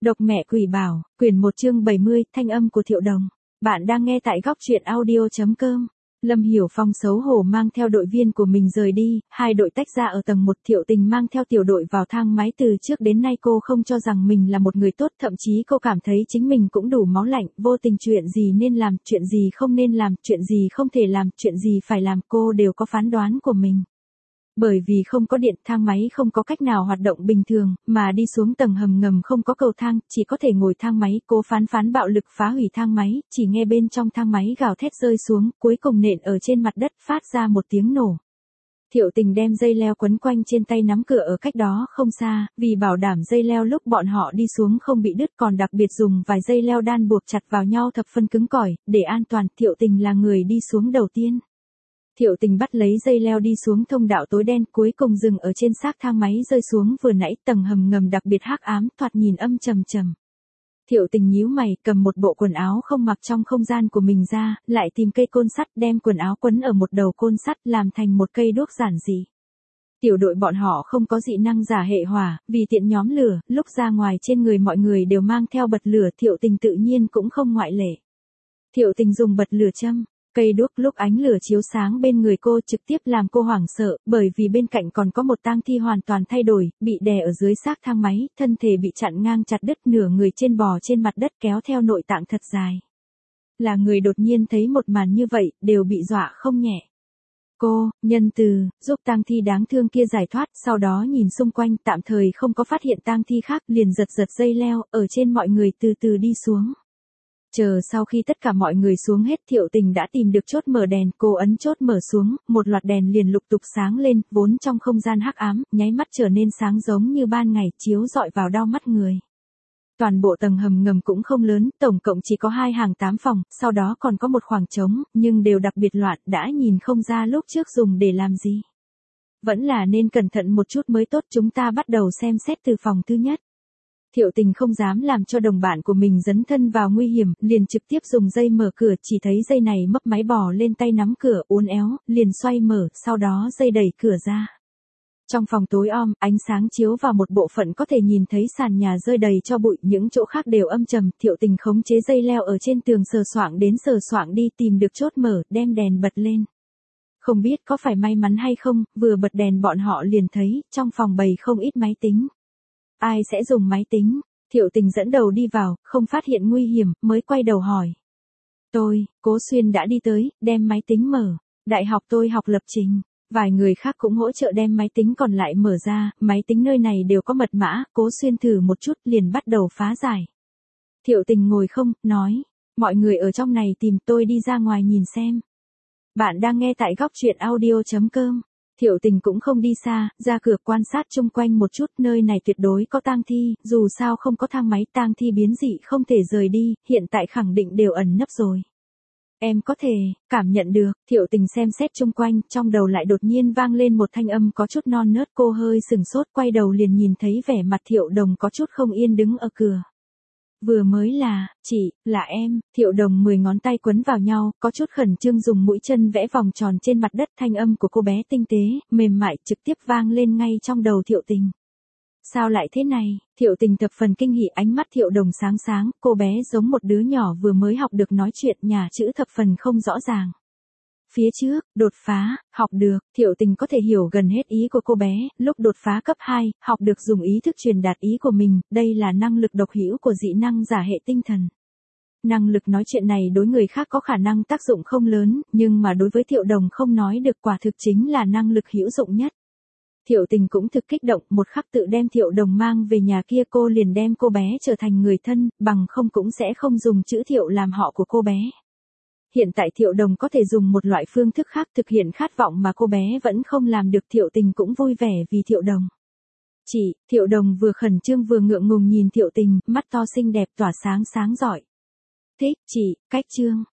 Độc mẹ quỷ bảo, quyển 1 chương 70, thanh âm của Thiệu Đồng. Bạn đang nghe tại góc truyện audio.com. Lâm Hiểu Phong xấu hổ mang theo đội viên của mình rời đi, hai đội tách ra ở tầng 1. Thiệu Tình mang theo tiểu đội vào thang máy. Từ trước đến nay cô không cho rằng mình là một người tốt, thậm chí cô cảm thấy chính mình cũng đủ máu lạnh, vô tình chuyện gì nên làm, chuyện gì không nên làm, chuyện gì không thể làm, chuyện gì phải làm, cô đều có phán đoán của mình. Bởi vì không có điện, thang máy không có cách nào hoạt động bình thường, mà đi xuống tầng hầm ngầm không có cầu thang, chỉ có thể ngồi thang máy. Cố Phán bạo lực phá hủy thang máy, chỉ nghe bên trong thang máy gào thét rơi xuống, cuối cùng nện ở trên mặt đất, phát ra một tiếng nổ. Thiệu Tình đem dây leo quấn quanh trên tay nắm cửa ở cách đó không xa, vì bảo đảm dây leo lúc bọn họ đi xuống không bị đứt, còn đặc biệt dùng vài dây leo đan buộc chặt vào nhau thập phân cứng cỏi, để an toàn. Thiệu Tình là người đi xuống đầu tiên. Thiệu Tình bắt lấy dây leo đi xuống thông đạo tối đen, cuối cùng dừng ở trên xác thang máy rơi xuống. Vừa nãy tầng hầm ngầm đặc biệt hắc ám, thoạt nhìn âm trầm trầm. Thiệu Tình nhíu mày, cầm một bộ quần áo không mặc trong không gian của mình ra, lại tìm cây côn sắt, đem quần áo quấn ở một đầu côn sắt, làm thành một cây đuốc giản dị. Tiểu đội bọn họ không có dị năng giả hệ hỏa, vì tiện nhóm lửa, lúc ra ngoài trên người mọi người đều mang theo bật lửa, Thiệu Tình tự nhiên cũng không ngoại lệ. Thiệu Tình dùng bật lửa châm cây đuốc, lúc ánh lửa chiếu sáng bên người cô trực tiếp làm cô hoảng sợ, bởi vì bên cạnh còn có một tang thi hoàn toàn thay đổi, bị đè ở dưới xác thang máy, thân thể bị chặn ngang chặt đứt, nửa người trên bò trên mặt đất kéo theo nội tạng thật dài. Là người đột nhiên thấy một màn như vậy, đều bị dọa không nhẹ. Cô, nhân từ, giúp tang thi đáng thương kia giải thoát, sau đó nhìn xung quanh, tạm thời không có phát hiện tang thi khác, liền giật dây leo, ở trên mọi người từ từ đi xuống. Chờ sau khi tất cả mọi người xuống hết, Thiệu Tình đã tìm được chốt mở đèn, cô ấn chốt mở xuống, một loạt đèn liền lục tục sáng lên, vốn trong không gian hắc ám, nháy mắt trở nên sáng giống như ban ngày, chiếu rọi vào đau mắt người. Toàn bộ tầng hầm ngầm cũng không lớn, tổng cộng chỉ có 2 hàng 8 phòng, sau đó còn có một khoảng trống, nhưng đều đặc biệt loạn, đã nhìn không ra lúc trước dùng để làm gì. Vẫn là nên cẩn thận một chút mới tốt. Chúng ta bắt đầu xem xét từ phòng thứ nhất. Thiệu Tình không dám làm cho đồng bạn của mình dấn thân vào nguy hiểm, liền trực tiếp dùng dây mở cửa, chỉ thấy dây này mấp máy bò lên tay nắm cửa, uốn éo, liền xoay mở, sau đó dây đẩy cửa ra. Trong phòng tối om, ánh sáng chiếu vào một bộ phận có thể nhìn thấy sàn nhà rơi đầy cho bụi, những chỗ khác đều âm trầm. Thiệu Tình khống chế dây leo ở trên tường sờ soạng đến sờ soạng đi, tìm được chốt mở, đem đèn bật lên. Không biết có phải may mắn hay không, vừa bật đèn bọn họ liền thấy, trong phòng bày không ít máy tính. Ai sẽ dùng máy tính? Thiệu Tình dẫn đầu đi vào, không phát hiện nguy hiểm, mới quay đầu hỏi. Cố Xuyên đã đi tới, đem máy tính mở. Đại học tôi học lập trình. Vài người khác cũng hỗ trợ đem máy tính còn lại mở ra, máy tính nơi này đều có mật mã, Cố Xuyên thử một chút liền bắt đầu phá giải. Thiệu Tình ngồi không, nói. Mọi người ở trong này tìm, tôi đi ra ngoài nhìn xem. Bạn đang nghe tại góc truyện audio.com. Thiệu Tình cũng không đi xa, ra cửa quan sát chung quanh một chút, nơi này tuyệt đối có tang thi, dù sao không có thang máy, tang thi biến dị không thể rời đi, hiện tại khẳng định đều ẩn nấp rồi. Em có thể cảm nhận được. Thiệu Tình xem xét chung quanh, trong đầu lại đột nhiên vang lên một thanh âm có chút non nớt, cô hơi sừng sốt, quay đầu liền nhìn thấy vẻ mặt Thiệu Đồng có chút không yên đứng ở cửa. Vừa mới là, là em. Thiệu Đồng 10 ngón tay quấn vào nhau, có chút khẩn trương dùng mũi chân vẽ vòng tròn trên mặt đất, thanh âm của cô bé tinh tế, mềm mại, trực tiếp vang lên ngay trong đầu Thiệu Tình. Sao lại thế này? Thiệu Tình thập phần kinh hỉ, ánh mắt Thiệu Đồng sáng sáng, cô bé giống một đứa nhỏ vừa mới học được nói chuyện, nhà chữ thập phần không rõ ràng. Phía trước, đột phá, học được, Thiệu Tình có thể hiểu gần hết ý của cô bé, lúc đột phá cấp 2, học được dùng ý thức truyền đạt ý của mình, đây là năng lực độc hữu của dị năng giả hệ tinh thần. Năng lực nói chuyện này đối người khác có khả năng tác dụng không lớn, nhưng mà đối với Thiệu Đồng không nói được, quả thực chính là năng lực hữu dụng nhất. Thiệu Tình cũng thực kích động, một khắc tự đem Thiệu Đồng mang về nhà kia, cô liền đem cô bé trở thành người thân, bằng không cũng sẽ không dùng chữ Thiệu làm họ của cô bé. Hiện tại Thiệu Đồng có thể dùng một loại phương thức khác thực hiện khát vọng mà cô bé vẫn không làm được, Thiệu Tình cũng vui vẻ vì Thiệu Đồng. Thiệu Đồng vừa khẩn trương vừa ngượng ngùng nhìn Thiệu Tình, mắt to xinh đẹp tỏa sáng sáng rọi. Thích, cách chương.